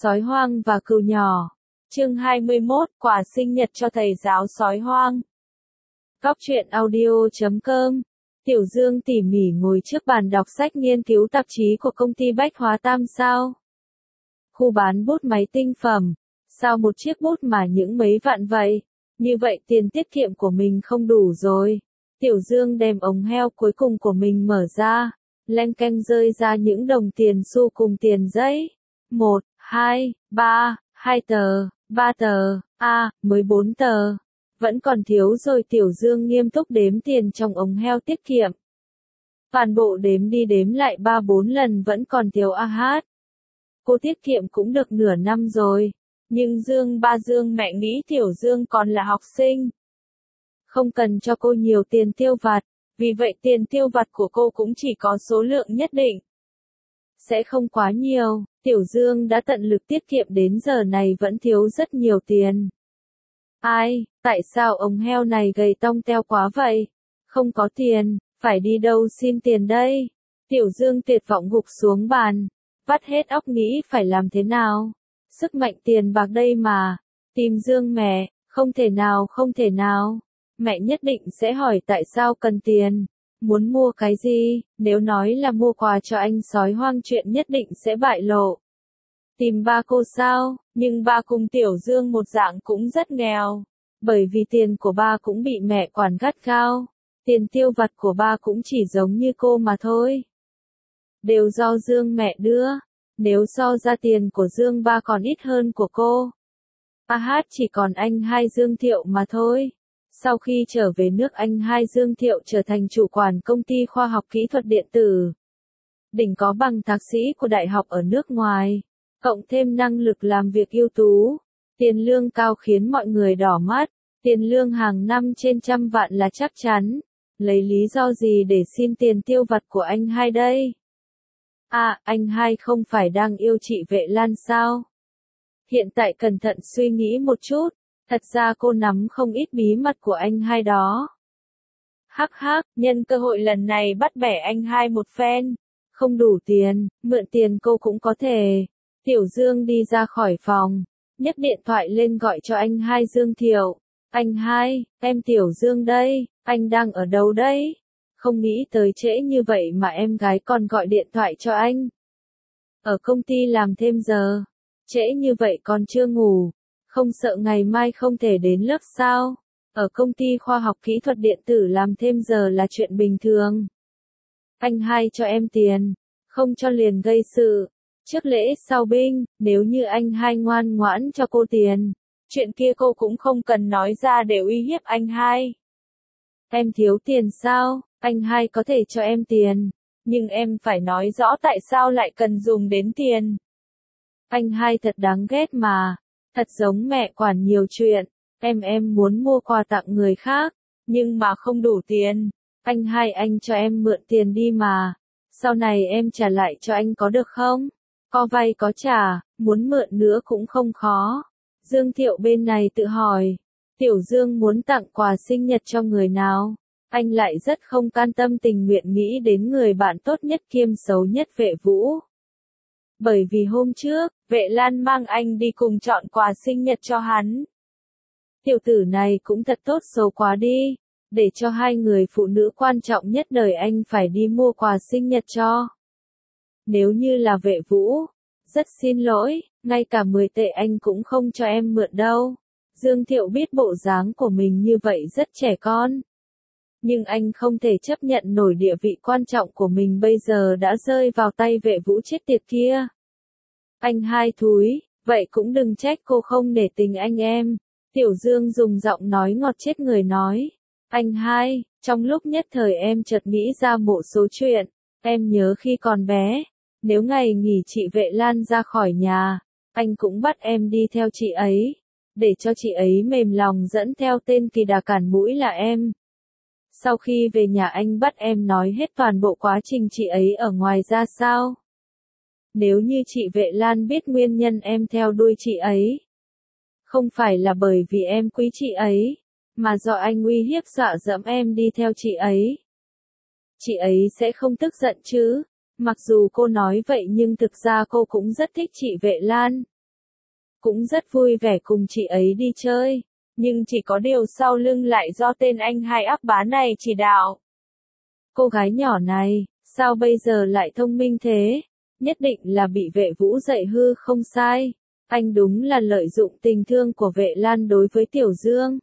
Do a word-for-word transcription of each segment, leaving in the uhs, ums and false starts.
Sói hoang và cừu nhỏ. Chương hai mươi mốt, quà sinh nhật cho thầy giáo sói hoang. Góc truyện audio chấm com. Tiểu Dương tỉ mỉ ngồi trước bàn đọc sách nghiên cứu tạp chí của công ty bách hóa Tam Sao. Khu bán bút máy tinh phẩm. Sao một chiếc bút mà những mấy vạn vậy? Như vậy tiền tiết kiệm của mình không đủ rồi. Tiểu Dương đem ống heo cuối cùng của mình mở ra. Leng keng rơi ra những đồng tiền xu cùng tiền giấy. Một, hai, ba, hai tờ, ba tờ, a, à, mới bốn tờ. Vẫn còn thiếu rồi. Tiểu Dương nghiêm túc đếm tiền trong ống heo tiết kiệm. Toàn bộ đếm đi đếm lại ba bốn lần vẫn còn thiếu a hát. Cô tiết kiệm cũng được nửa năm rồi. Nhưng Dương ba Dương mẹ nghĩ Tiểu Dương còn là học sinh. Không cần cho cô nhiều tiền tiêu vặt. Vì vậy tiền tiêu vặt của cô cũng chỉ có số lượng nhất định. Sẽ không quá nhiều. Tiểu Dương đã tận lực tiết kiệm đến giờ này vẫn thiếu rất nhiều tiền. Ai, tại sao ống heo này gầy tông teo quá vậy? Không có tiền, phải đi đâu xin tiền đây? Tiểu Dương tuyệt vọng gục xuống bàn, vắt hết óc nghĩ phải làm thế nào? Sức mạnh tiền bạc đây mà. Tìm Dương mẹ, không thể nào không thể nào. Mẹ nhất định sẽ hỏi tại sao cần tiền. Muốn mua cái gì? Nếu nói là mua quà cho anh sói hoang chuyện nhất định sẽ bại lộ. Tìm ba cô sao? Nhưng ba cùng Tiểu Dương một dạng cũng rất nghèo. Bởi vì tiền của ba cũng bị mẹ quản gắt gao. Tiền tiêu vặt của ba cũng chỉ giống như cô mà thôi. Đều do Dương mẹ đưa. Nếu so ra tiền của Dương ba còn ít hơn của cô. A hát chỉ còn anh hai Dương Thiệu mà thôi. Sau khi trở về nước anh hai Dương Thiệu trở thành chủ quản công ty khoa học kỹ thuật điện tử. Đỉnh có bằng thạc sĩ của đại học ở nước ngoài. Cộng thêm năng lực làm việc ưu tú. Tiền lương cao khiến mọi người đỏ mắt. Tiền lương hàng năm trên trăm vạn là chắc chắn. Lấy lý do gì để xin tiền tiêu vặt của anh hai đây? À, anh hai không phải đang yêu chị Vệ Lan sao? Hiện tại cẩn thận suy nghĩ một chút. Thật ra cô nắm không ít bí mật của anh hai đó. Hắc hắc, nhân cơ hội lần này bắt bẻ anh hai một phen. Không đủ tiền, mượn tiền cô cũng có thể. Tiểu Dương đi ra khỏi phòng, nhấc điện thoại lên gọi cho anh hai Dương Thiệu. Anh hai, em Tiểu Dương đây, anh đang ở đâu đấy? Không nghĩ tới trễ như vậy mà em gái còn gọi điện thoại cho anh. Ở công ty làm thêm giờ. Trễ như vậy còn chưa ngủ. Không sợ ngày mai không thể đến lớp sao? Ở công ty khoa học kỹ thuật điện tử làm thêm giờ là chuyện bình thường. Anh hai cho em tiền, không cho liền gây sự. Trước lễ sau binh, nếu như anh hai ngoan ngoãn cho cô tiền, chuyện kia cô cũng không cần nói ra để uy hiếp anh hai. Em thiếu tiền sao? Anh hai có thể cho em tiền, nhưng em phải nói rõ tại sao lại cần dùng đến tiền. Anh hai thật đáng ghét mà. Thật giống mẹ quản nhiều chuyện. Em em muốn mua quà tặng người khác, nhưng mà không đủ tiền. Anh hai anh cho em mượn tiền đi mà. Sau này em trả lại cho anh có được không? Có vay có trả, muốn mượn nữa cũng không khó. Dương Thiệu bên này tự hỏi. Tiểu Dương muốn tặng quà sinh nhật cho người nào? Anh lại rất không can tâm tình nguyện nghĩ đến người bạn tốt nhất kiêm xấu nhất Vệ Vũ. Bởi vì hôm trước, Vệ Lan mang anh đi cùng chọn quà sinh nhật cho hắn. Tiểu tử này cũng thật tốt xấu quá đi. Để cho hai người phụ nữ quan trọng nhất đời anh phải đi mua quà sinh nhật cho. Nếu như là Vệ Vũ, rất xin lỗi, ngay cả mười tệ anh cũng không cho em mượn đâu. Dương Thiệu biết bộ dáng của mình như vậy rất trẻ con. Nhưng anh không thể chấp nhận nổi địa vị quan trọng của mình bây giờ đã rơi vào tay Vệ Vũ chết tiệt kia. Anh hai thúi, vậy cũng đừng trách cô không nể tình anh em. Tiểu Dương dùng giọng nói ngọt chết người nói. Anh hai, trong lúc nhất thời em chợt nghĩ ra một số chuyện. Em nhớ khi còn bé, nếu ngày nghỉ chị Vệ Lan ra khỏi nhà, anh cũng bắt em đi theo chị ấy. Để cho chị ấy mềm lòng dẫn theo tên kỳ đà cản mũi là em. Sau khi về nhà anh bắt em nói hết toàn bộ quá trình chị ấy ở ngoài ra sao. Nếu như chị Vệ Lan biết nguyên nhân em theo đuôi chị ấy, không phải là bởi vì em quý chị ấy, mà do anh uy hiếp dọa dẫm em đi theo chị ấy. Chị ấy sẽ không tức giận chứ? Mặc dù cô nói vậy nhưng thực ra cô cũng rất thích chị Vệ Lan. cũng rất vui vẻ cùng chị ấy đi chơi, nhưng chỉ có điều sau lưng lại do tên anh hai ác bá này chỉ đạo. Cô gái nhỏ này, sao bây giờ lại thông minh thế? Nhất định là bị Vệ Vũ dạy hư không sai. Anh đúng là lợi dụng tình thương của Vệ Lan đối với Tiểu Dương.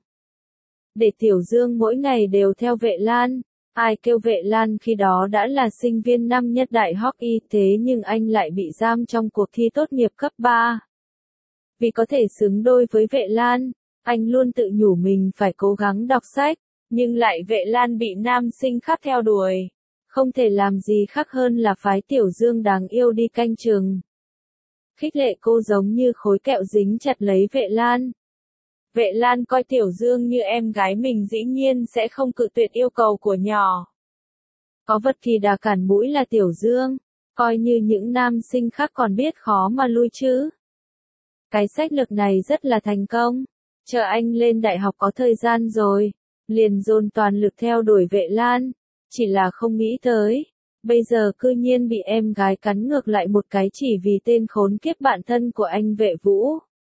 Để Tiểu Dương mỗi ngày đều theo Vệ Lan. Ai kêu Vệ Lan khi đó đã là sinh viên năm nhất đại học y tế nhưng anh lại bị giam trong cuộc thi tốt nghiệp cấp ba. Vì có thể xứng đôi với Vệ Lan, anh luôn tự nhủ mình phải cố gắng đọc sách, nhưng lại Vệ Lan bị nam sinh khác theo đuổi. Không thể làm gì khác hơn là phái Tiểu Dương đáng yêu đi canh chừng. Khích lệ cô giống như khối kẹo dính chặt lấy Vệ Lan. Vệ Lan coi Tiểu Dương như em gái mình dĩ nhiên sẽ không cự tuyệt yêu cầu của nhỏ. Có vật kỳ đà cản mũi là Tiểu Dương, coi như những nam sinh khác còn biết khó mà lui chứ. Cái sách lược này rất là thành công, chờ anh lên đại học có thời gian rồi, liền dồn toàn lực theo đuổi Vệ Lan, chỉ là không nghĩ tới, bây giờ cư nhiên bị em gái cắn ngược lại một cái chỉ vì tên khốn kiếp bạn thân của anh Vệ Vũ.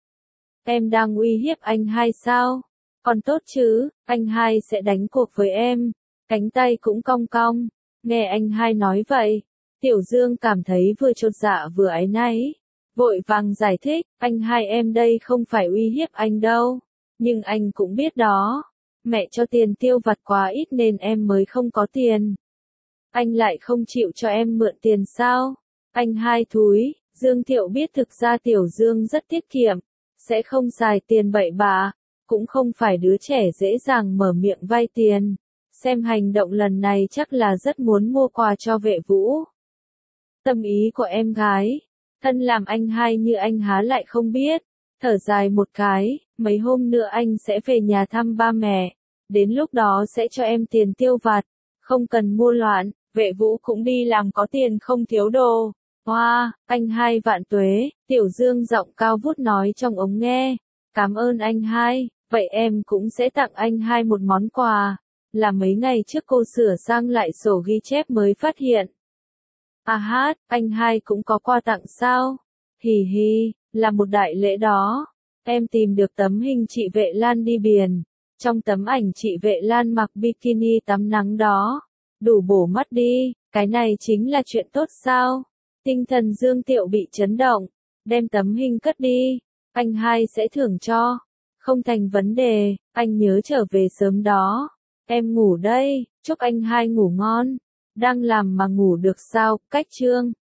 Em đang uy hiếp anh hai sao? Còn tốt chứ, anh hai sẽ đánh cuộc với em, cánh tay cũng cong cong. Nghe anh hai nói vậy, Tiểu Dương cảm thấy vừa chột dạ vừa áy náy, vội vàng giải thích, anh hai em đây không phải uy hiếp anh đâu, nhưng anh cũng biết đó, mẹ cho tiền tiêu vặt quá ít nên em mới không có tiền. Anh lại không chịu cho em mượn tiền sao? Anh hai thúi, Dương Thiệu biết thực ra Tiểu Dương rất tiết kiệm, sẽ không xài tiền bậy bạ, cũng không phải đứa trẻ dễ dàng mở miệng vay tiền. Xem hành động lần này chắc là rất muốn mua quà cho Vệ Vũ. Tâm ý của em gái, thân làm anh hai như anh há lại không biết, thở dài một cái, mấy hôm nữa anh sẽ về nhà thăm ba mẹ, đến lúc đó sẽ cho em tiền tiêu vặt, không cần mua loạn, Vệ Vũ cũng đi làm có tiền không thiếu đồ. Hoa, wow, anh hai vạn tuế, Tiểu Dương giọng cao vút nói trong ống nghe, cảm ơn anh hai, vậy em cũng sẽ tặng anh hai một món quà, là mấy ngày trước cô sửa sang lại sổ ghi chép mới phát hiện. À hát, anh hai cũng có quà tặng sao? Hì hì, là một đại lễ đó. Em tìm được tấm hình chị Vệ Lan đi biển. Trong tấm ảnh chị Vệ Lan mặc bikini tắm nắng đó. Đủ bổ mắt đi, cái này chính là chuyện tốt sao? Tinh thần Dương Tiệu bị chấn động. Đem tấm hình cất đi, anh hai sẽ thưởng cho. Không thành vấn đề, anh nhớ trở về sớm đó. Em ngủ đây, chúc anh hai ngủ ngon. Đang làm mà ngủ được sao, cách chương.